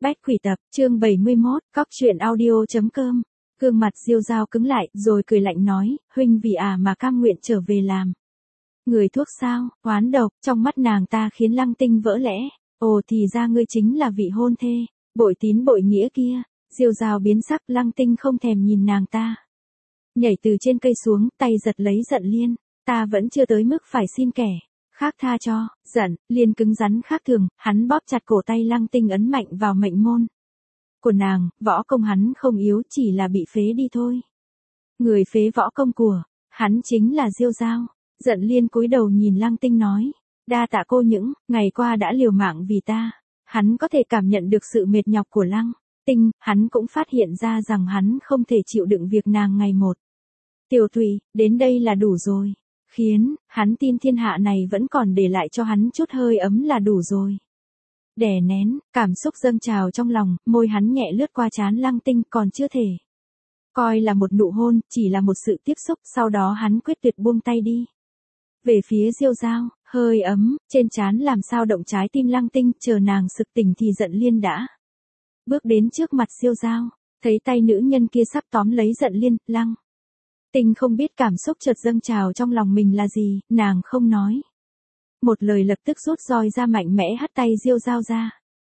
Bách Quỷ Tập, chương 71, cóc truyện audio.com. Gương mặt Diêu Dao cứng lại, rồi cười lạnh nói, huynh vì mà cam nguyện trở về làm người thuốc sao, oán độc, trong mắt nàng ta khiến Lăng Tinh vỡ lẽ. Ồ thì ra ngươi chính là vị hôn thê, bội tín bội nghĩa kia. Diêu Dao biến sắc, Lăng Tinh không thèm nhìn nàng ta. Nhảy từ trên cây xuống, tay giật lấy Giận Liên, ta vẫn chưa tới mức phải xin kẻ khác tha cho. Giận Liên cứng rắn khác thường, hắn bóp chặt cổ tay Lăng Tinh ấn mạnh vào mệnh môn của nàng, võ công hắn không yếu, chỉ là bị phế đi thôi. Người phế võ công của hắn chính là Diêu Dao. Giận Liên cúi đầu nhìn Lăng Tinh nói, đa tạ cô những ngày qua đã liều mạng vì ta. Hắn có thể cảm nhận được sự mệt nhọc của Lăng Tinh, hắn cũng phát hiện ra rằng hắn không thể chịu đựng việc nàng ngày một tiểu tụy, đến đây là đủ rồi. Khiến hắn tin thiên hạ này vẫn còn để lại cho hắn chút hơi ấm là đủ rồi. Đè nén cảm xúc dâng trào trong lòng, môi hắn nhẹ lướt qua trán Lăng Tinh, còn chưa thể coi là một nụ hôn, chỉ là một sự tiếp xúc, sau đó hắn quyết tuyệt buông tay đi về phía Diêu Dao. Hơi ấm trên trán làm sao động trái tim Lăng Tinh, chờ nàng sực tỉnh thì Giận Liên đã bước đến trước mặt Diêu Dao, thấy tay nữ nhân kia sắp tóm lấy Giận Liên. Lăng Tinh không biết cảm xúc chợt dâng trào trong lòng mình là gì, nàng không nói một lời, lập tức rút roi ra mạnh mẽ hất tay Diêu Dao ra.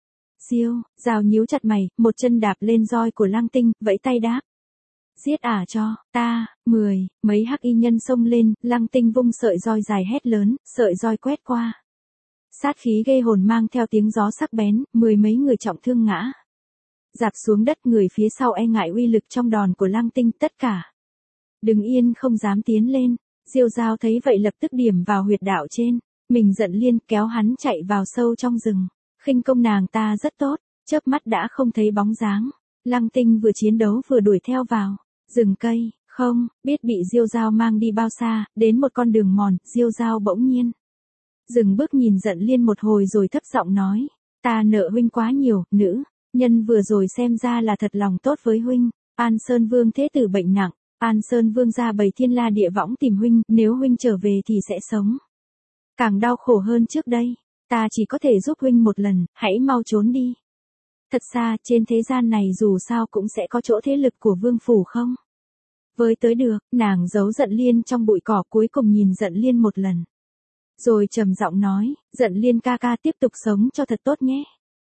Diêu Dao nhíu chặt mày, một chân đạp lên roi của Lăng Tinh, vẫy tay đáp, giết cho ta. Mấy hắc y nhân xông lên, Lăng Tinh vung sợi roi dài hét lớn, sợi roi quét qua, sát khí ghê hồn mang theo tiếng gió sắc bén, mười mấy người trọng thương ngã rạp xuống đất. Người phía sau e ngại uy lực trong đòn của Lăng Tinh, tất cả đứng yên không dám tiến lên. Diêu Dao thấy vậy lập tức điểm vào huyệt đạo trên mình Giận Liên, kéo hắn chạy vào sâu trong rừng. Khinh công nàng ta rất tốt, chớp mắt đã không thấy bóng dáng. Lăng Tinh vừa chiến đấu vừa đuổi theo vào rừng cây, không biết bị Diêu Dao mang đi bao xa. Đến một con đường mòn, Diêu Dao bỗng nhiên dừng bước nhìn Giận Liên một hồi rồi thấp giọng nói, ta nợ huynh quá nhiều. Nữ nhân vừa rồi xem ra là thật lòng tốt với huynh. An Sơn Vương thế tử bệnh nặng, An Sơn Vương ra bầy thiên la địa võng tìm huynh, nếu huynh trở về thì sẽ sống càng đau khổ hơn trước đây. Ta chỉ có thể giúp huynh một lần, hãy mau trốn đi. Thật ra, trên thế gian này dù sao cũng sẽ có chỗ thế lực của vương phủ không với tới được. Nàng giấu Giận Liên trong bụi cỏ, cuối cùng nhìn Giận Liên một lần, rồi trầm giọng nói, Giận Liên ca ca tiếp tục sống cho thật tốt nhé.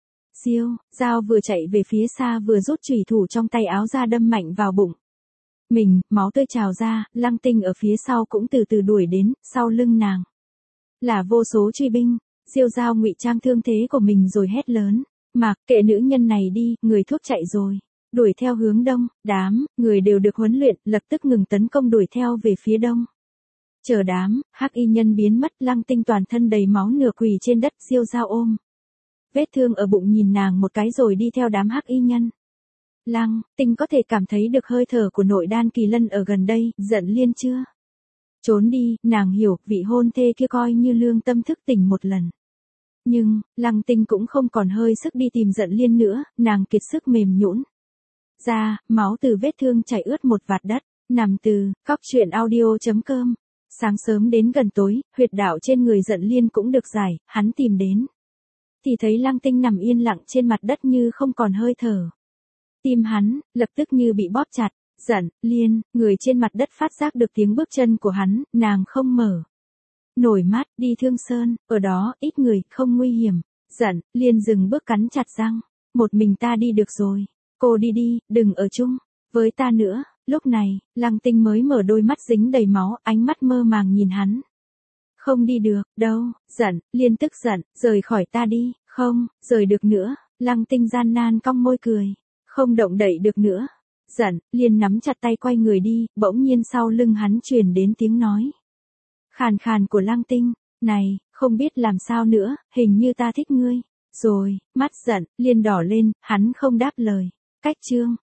Diêu Dao vừa chạy về phía xa vừa rút chùy thủ trong tay áo ra đâm mạnh vào bụng mình, máu tươi trào ra. Lăng Tinh ở phía sau cũng từ từ đuổi đến, sau lưng nàng là vô số truy binh. Diêu Dao ngụy trang thương thế của mình rồi hét lớn, mặc kệ nữ nhân này đi, người thuốc chạy rồi. Đuổi theo hướng đông, đám người đều được huấn luyện, lập tức ngừng tấn công đuổi theo về phía đông. Chờ đám hắc y nhân biến mất, Lăng Tinh toàn thân đầy máu nửa quỳ trên đất. Diêu Dao ôm vết thương ở bụng nhìn nàng một cái rồi đi theo đám hắc y nhân. Lăng Tinh có thể cảm thấy được hơi thở của nội đan kỳ lân ở gần đây. Giận Liên chưa trốn đi, nàng hiểu, vị hôn thê kia coi như lương tâm thức tỉnh một lần. Nhưng Lăng Tinh cũng không còn hơi sức đi tìm Giận Liên nữa, nàng kiệt sức mềm nhũn ra, máu từ vết thương chảy ướt một vạt đất. Nằm từ cóc truyện audio.com. Sáng sớm đến gần tối, huyệt đạo trên người Giận Liên cũng được giải, hắn tìm đến thì thấy Lăng Tinh nằm yên lặng trên mặt đất như không còn hơi thở. Tim hắn lập tức như bị bóp chặt. Giận Liên, người trên mặt đất phát giác được tiếng bước chân của hắn, nàng không mở nổi mắt. Đi Thương Sơn, ở đó ít người, không nguy hiểm. Giận Liên dừng bước, cắn chặt răng, một mình ta đi được rồi, cô đi đi, đừng ở chung với ta nữa. Lúc này, Lăng Tinh mới mở đôi mắt dính đầy máu, ánh mắt mơ màng nhìn hắn. Không đi được đâu. Giận Liên tức giận, rời khỏi ta đi. Không rời được nữa. Lăng Tinh gian nan cong môi cười, không động đậy được nữa. Giận Liên nắm chặt tay quay người đi, bỗng nhiên sau lưng hắn truyền đến tiếng nói khàn khàn của Lăng Tinh, này, không biết làm sao nữa, hình như ta thích ngươi rồi. Mắt Giận Liên đỏ lên, hắn không đáp lời. Cách chương